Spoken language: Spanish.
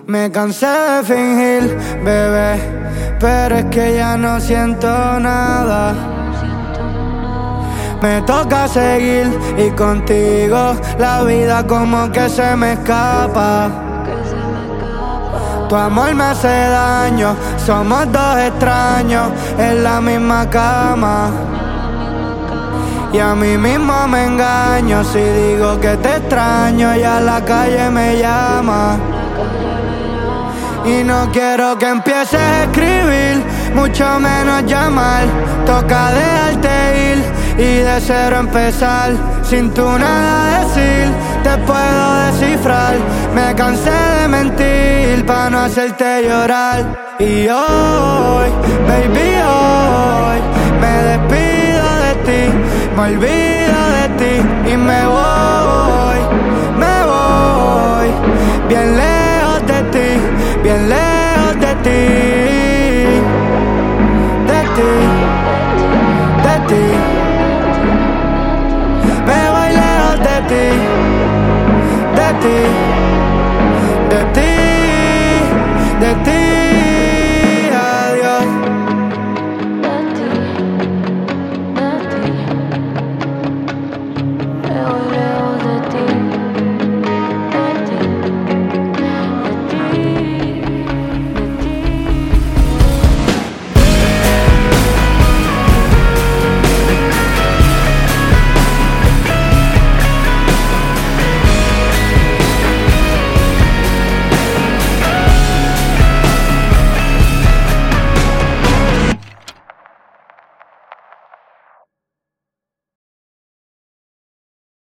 Me cansé de fingir, bebé, pero es que ya no siento nada. Me toca seguir y contigo la vida como que se me escapa. Tu amor me hace daño, somos dos extraños en la misma cama. Y a mí mismo me engaño si digo que te extraño y a la calle me llama. Y no quiero que empieces a escribir, mucho menos llamar. Toca dejarte ir y de cero empezar. Sin tú nada decir, te puedo descifrar. Me cansé de mentir pa' no hacerte llorar. Y hoy, baby, hoy me despido de ti, me olvido de ti y me voy bien lejos